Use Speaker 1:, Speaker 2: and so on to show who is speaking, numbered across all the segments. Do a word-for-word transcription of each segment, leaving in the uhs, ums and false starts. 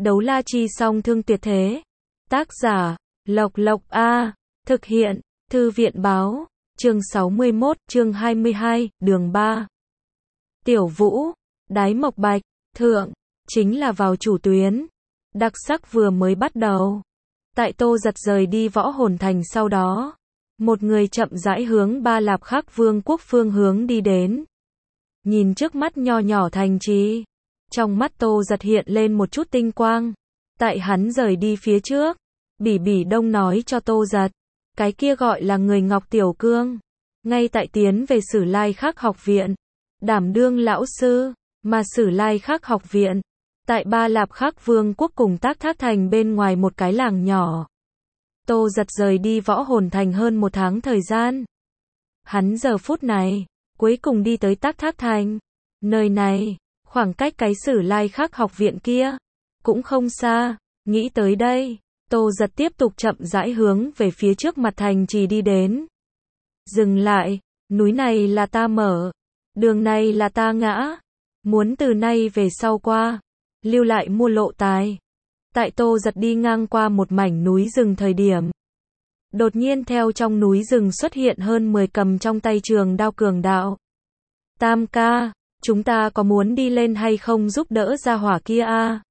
Speaker 1: Đấu la chi song thương tuyệt thế. Tác giả, Lộc Lộc A. Thực hiện, Thư viện báo. Chương sáu mươi mốt, chương hai mươi hai, đường ba. Tiểu Vũ, Đái Mộc Bạch, Thượng, chính là vào chủ tuyến. Đặc sắc vừa mới bắt đầu. Tại Tô Giật rời đi Võ Hồn Thành sau đó, một người chậm rãi hướng Ba Lạp Khắc Vương quốc phương hướng đi đến. Nhìn trước mắt nho nhỏ thành trì, trong mắt Tô Giật hiện lên một chút tinh quang. Tại hắn rời đi phía trước, Bỉ Bỉ Đông nói cho Tô Giật, cái kia gọi là người Ngọc Tiểu Cương, ngay tại tiến về Sử Lai Khắc học viện, đảm đương lão sư, mà Sử Lai Khắc học viện, tại Ba Lạp Khắc Vương quốc cùng Tác Thác Thành bên ngoài một cái làng nhỏ. Tô Giật rời đi Võ Hồn Thành hơn một tháng thời gian. Hắn giờ phút này, cuối cùng đi tới Tác Thác Thành. Nơi này, khoảng cách cái Sử Lai Khắc học viện kia, cũng không xa. Nghĩ tới đây, Tô Giật tiếp tục chậm rãi hướng về phía trước mặt thành trì đi đến. Dừng lại, núi này là ta mở, đường này là ta ngã, muốn từ nay về sau qua, lưu lại mua lộ tài. Tại Tô Giật đi ngang qua một mảnh núi rừng thời điểm, đột nhiên theo trong núi rừng xuất hiện hơn mười cầm trong tay trường đao cường đạo. Tam ca, chúng ta có muốn đi lên hay không giúp đỡ gia hỏa kia a?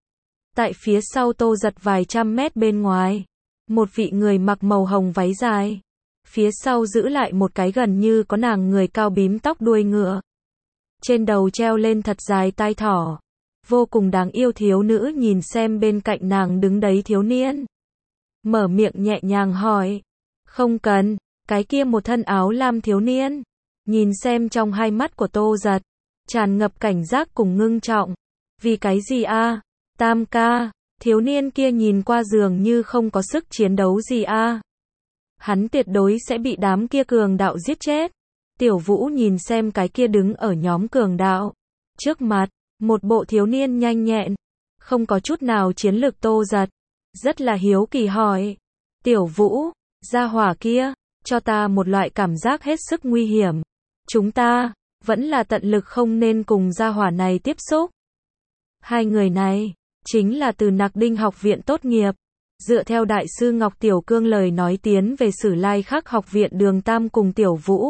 Speaker 1: Tại phía sau Tô Giật vài trăm mét bên ngoài, một vị người mặc màu hồng váy dài, phía sau giữ lại một cái gần như có nàng người cao bím tóc đuôi ngựa, trên đầu treo lên thật dài tai thỏ, vô cùng đáng yêu thiếu nữ nhìn xem bên cạnh nàng đứng đấy thiếu niên, mở miệng nhẹ nhàng hỏi, không cần. Cái kia một thân áo lam thiếu niên, nhìn xem trong hai mắt của Tô Giật, tràn ngập cảnh giác cùng ngưng trọng. Vì cái gì a? Tam ca, thiếu niên kia nhìn qua dường như không có sức chiến đấu gì a. Hắn tuyệt đối sẽ bị đám kia cường đạo giết chết. Tiểu Vũ nhìn xem cái kia đứng ở nhóm cường đạo trước mặt, một bộ thiếu niên nhanh nhẹn, không có chút nào chiến lược Tô Giật, rất là hiếu kỳ hỏi, Tiểu Vũ, gia hỏa kia, cho ta một loại cảm giác hết sức nguy hiểm. Chúng ta, vẫn là tận lực không nên cùng gia hỏa này tiếp xúc. Hai người này, chính là từ Nạc Đinh học viện tốt nghiệp. Dựa theo đại sư Ngọc Tiểu Cương lời nói tiến về Sử Lai Khắc học viện Đường Tam cùng Tiểu Vũ.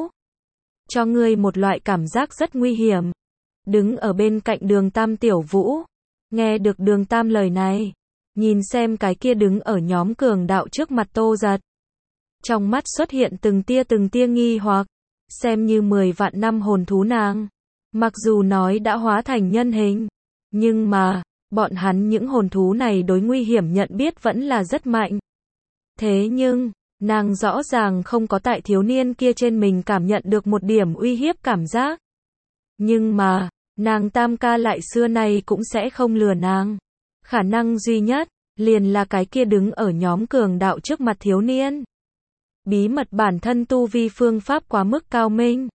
Speaker 1: Cho ngươi một loại cảm giác rất nguy hiểm. Đứng ở bên cạnh Đường Tam Tiểu Vũ. Nghe được Đường Tam lời này. Nhìn xem cái kia đứng ở nhóm cường đạo trước mặt Tô Giật. Trong mắt xuất hiện từng tia từng tia nghi hoặc. Xem như mười vạn năm hồn thú nàng. Mặc dù nói đã hóa thành nhân hình. Nhưng mà, bọn hắn những hồn thú này đối nguy hiểm nhận biết vẫn là rất mạnh. Thế nhưng, nàng rõ ràng không có tại thiếu niên kia trên mình cảm nhận được một điểm uy hiếp cảm giác. Nhưng mà, nàng Tam ca lại xưa nay cũng sẽ không lừa nàng. Khả năng duy nhất, liền là cái kia đứng ở nhóm cường đạo trước mặt thiếu niên. Bí mật bản thân tu vi phương pháp quá mức cao minh.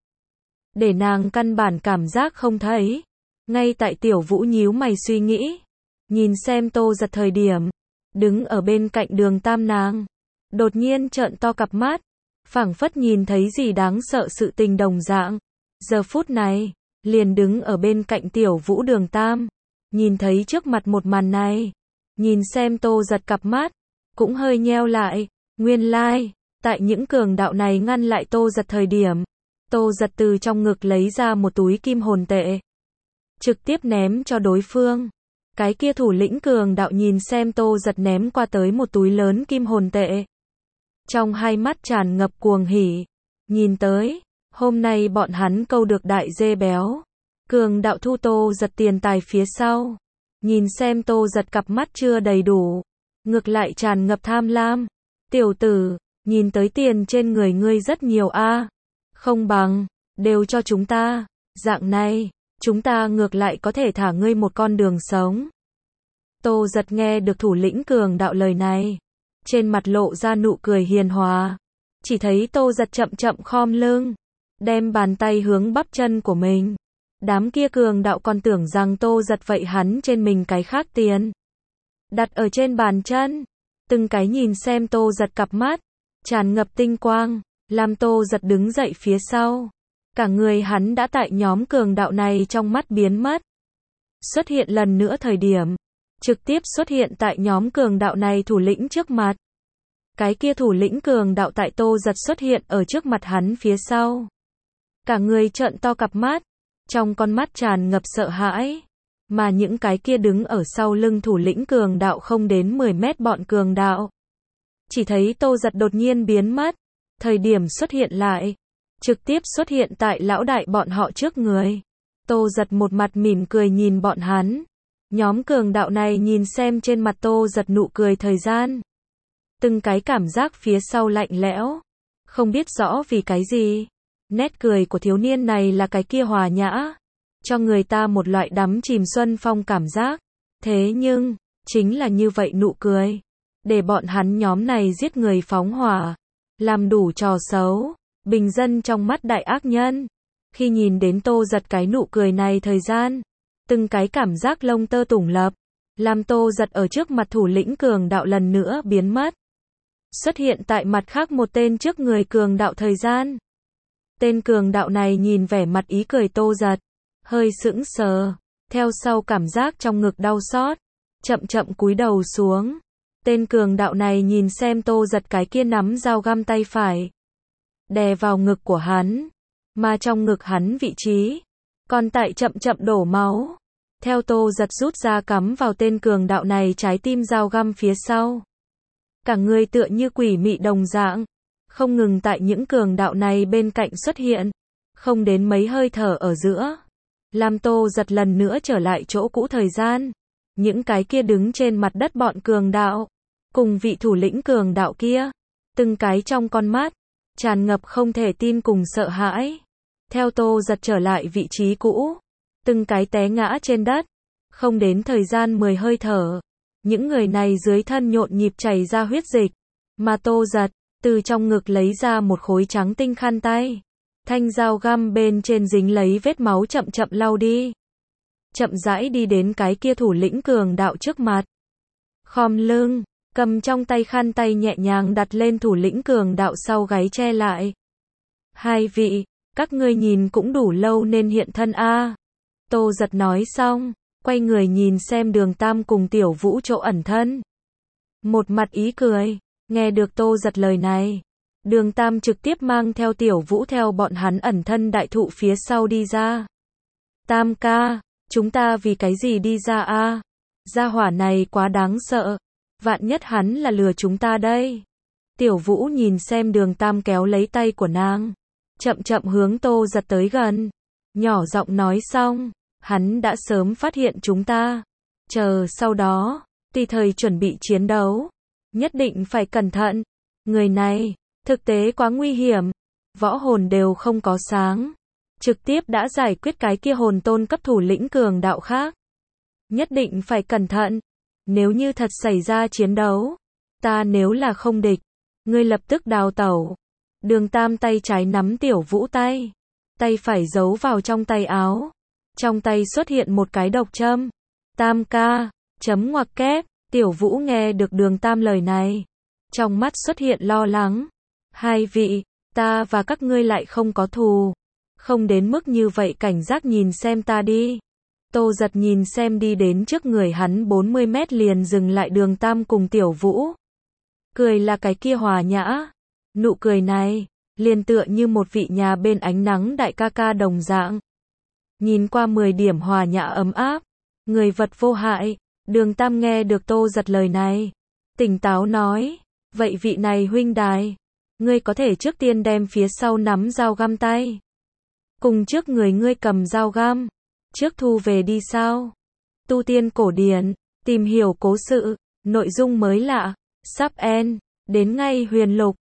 Speaker 1: Để nàng căn bản cảm giác không thấy. Ngay tại Tiểu Vũ nhíu mày suy nghĩ, nhìn xem Tô Giật thời điểm, đứng ở bên cạnh Đường Tam nàng, đột nhiên trợn to cặp mắt, phảng phất nhìn thấy gì đáng sợ sự tình đồng dạng. Giờ phút này, liền đứng ở bên cạnh Tiểu Vũ Đường Tam, nhìn thấy trước mặt một màn này, nhìn xem Tô Giật cặp mắt, cũng hơi nheo lại. Nguyên lai, like, tại những cường đạo này ngăn lại Tô Giật thời điểm, Tô Giật từ trong ngực lấy ra một túi kim hồn tệ, trực tiếp ném cho đối phương. Cái kia thủ lĩnh cường đạo nhìn xem Tô Giật ném qua tới một túi lớn kim hồn tệ, trong hai mắt tràn ngập cuồng hỉ. Nhìn tới, hôm nay bọn hắn câu được đại dê béo. Cường đạo thu Tô Giật tiền tài phía sau, nhìn xem Tô Giật cặp mắt chưa đầy đủ, ngược lại tràn ngập tham lam. Tiểu tử, nhìn tới tiền trên người ngươi rất nhiều a, không bằng đều cho chúng ta, dạng này chúng ta ngược lại có thể thả ngươi một con đường sống. Tô Giật nghe được thủ lĩnh cường đạo lời này, trên mặt lộ ra nụ cười hiền hòa. Chỉ thấy Tô Giật chậm chậm khom lưng, đem bàn tay hướng bắp chân của mình. Đám kia cường đạo còn tưởng rằng Tô Giật vậy hắn trên mình cái khác tiền, đặt ở trên bàn chân, từng cái nhìn xem Tô Giật cặp mắt, tràn ngập tinh quang, làm Tô Giật đứng dậy phía sau. Cả người hắn đã tại nhóm cường đạo này trong mắt biến mất. Xuất hiện lần nữa thời điểm, trực tiếp xuất hiện tại nhóm cường đạo này thủ lĩnh trước mặt. Cái kia thủ lĩnh cường đạo tại Tô Giật xuất hiện ở trước mặt hắn phía sau. Cả người trợn to cặp mắt, trong con mắt tràn ngập sợ hãi. Mà những cái kia đứng ở sau lưng thủ lĩnh cường đạo không đến mười mét bọn cường đạo. Chỉ thấy Tô Giật đột nhiên biến mất, thời điểm xuất hiện lại, trực tiếp xuất hiện tại lão đại bọn họ trước người. Tô Giật một mặt mỉm cười nhìn bọn hắn. Nhóm cường đạo này nhìn xem trên mặt Tô Giật nụ cười thời gian. Từng cái cảm giác phía sau lạnh lẽo. Không biết rõ vì cái gì. Nét cười của thiếu niên này là cái kia hòa nhã. Cho người ta một loại đắm chìm xuân phong cảm giác. Thế nhưng, chính là như vậy nụ cười. Để bọn hắn nhóm này giết người phóng hỏa. Làm đủ trò xấu. Bình dân trong mắt đại ác nhân. Khi nhìn đến Tô Giật cái nụ cười này thời gian. Từng cái cảm giác lông tơ tủng lập. Làm Tô Giật ở trước mặt thủ lĩnh cường đạo lần nữa biến mất. Xuất hiện tại mặt khác một tên trước người cường đạo thời gian. Tên cường đạo này nhìn vẻ mặt ý cười Tô Giật. Hơi sững sờ. Theo sau cảm giác trong ngực đau xót. Chậm chậm cúi đầu xuống. Tên cường đạo này nhìn xem Tô Giật cái kia nắm dao găm tay phải. Đè vào ngực của hắn. Mà trong ngực hắn vị trí. Còn tại chậm chậm đổ máu. Theo Tô Giật rút ra cắm vào tên cường đạo này trái tim dao găm phía sau. Cả người tựa như quỷ mị đồng dạng. Không ngừng tại những cường đạo này bên cạnh xuất hiện. Không đến mấy hơi thở ở giữa. Làm Tô Giật lần nữa trở lại chỗ cũ thời gian. Những cái kia đứng trên mặt đất bọn cường đạo. Cùng vị thủ lĩnh cường đạo kia. Từng cái trong con mắt. Tràn ngập không thể tin cùng sợ hãi. Theo Tô Giật trở lại vị trí cũ. Từng cái té ngã trên đất. Không đến thời gian mười hơi thở. Những người này dưới thân nhộn nhịp chảy ra huyết dịch. Mà Tô Giật, từ trong ngực lấy ra một khối trắng tinh khăn tay. Thanh dao găm bên trên dính lấy vết máu chậm chậm lau đi. Chậm rãi đi đến cái kia thủ lĩnh cường đạo trước mặt. Khom lưng, cầm trong tay khăn tay nhẹ nhàng đặt lên thủ lĩnh cường đạo sau gáy che lại. Hai vị, các ngươi nhìn cũng đủ lâu nên hiện thân a. Tô Giật nói xong, quay người nhìn xem Đường Tam cùng Tiểu Vũ chỗ ẩn thân. Một mặt ý cười, nghe được Tô Giật lời này. Đường Tam trực tiếp mang theo Tiểu Vũ theo bọn hắn ẩn thân đại thụ phía sau đi ra. Tam ca, chúng ta vì cái gì đi ra a? Gia hỏa này quá đáng sợ. Vạn nhất hắn là lừa chúng ta đây. Tiểu Vũ nhìn xem Đường Tam kéo lấy tay của nàng. Chậm chậm hướng Tô Giật tới gần. Nhỏ giọng nói xong. Hắn đã sớm phát hiện chúng ta. Chờ sau đó, tùy thời chuẩn bị chiến đấu. Nhất định phải cẩn thận. Người này, thực tế quá nguy hiểm. Võ hồn đều không có sáng. Trực tiếp đã giải quyết cái kia hồn tôn cấp thủ lĩnh cường đạo khác. Nhất định phải cẩn thận. Nếu như thật xảy ra chiến đấu. Ta nếu là không địch. Ngươi lập tức đào tẩu. Đường Tam tay trái nắm Tiểu Vũ tay. Tay phải giấu vào trong tay áo. Trong tay xuất hiện một cái độc châm. Tam ca, chấm ngoặc kép. Tiểu Vũ nghe được Đường Tam lời này. Trong mắt xuất hiện lo lắng. Hai vị, ta và các ngươi lại không có thù. Không đến mức như vậy cảnh giác nhìn xem ta đi. Tô Giật nhìn xem đi đến trước người hắn bốn mươi mét liền dừng lại Đường Tam cùng Tiểu Vũ. Cười là cái kia hòa nhã. Nụ cười này, liền tựa như một vị nhà bên ánh nắng đại ca ca đồng dạng. Nhìn qua mười điểm hòa nhã ấm áp. Người vật vô hại. Đường Tam nghe được Tô Giật lời này. Tỉnh táo nói. Vậy vị này huynh đài. Ngươi có thể trước tiên đem phía sau nắm dao găm tay. Cùng trước người ngươi cầm dao găm. Trước thu về đi sao? Tu tiên cổ điển. Tìm hiểu cố sự. Nội dung mới lạ. Sub N. Đến ngay huyền lục.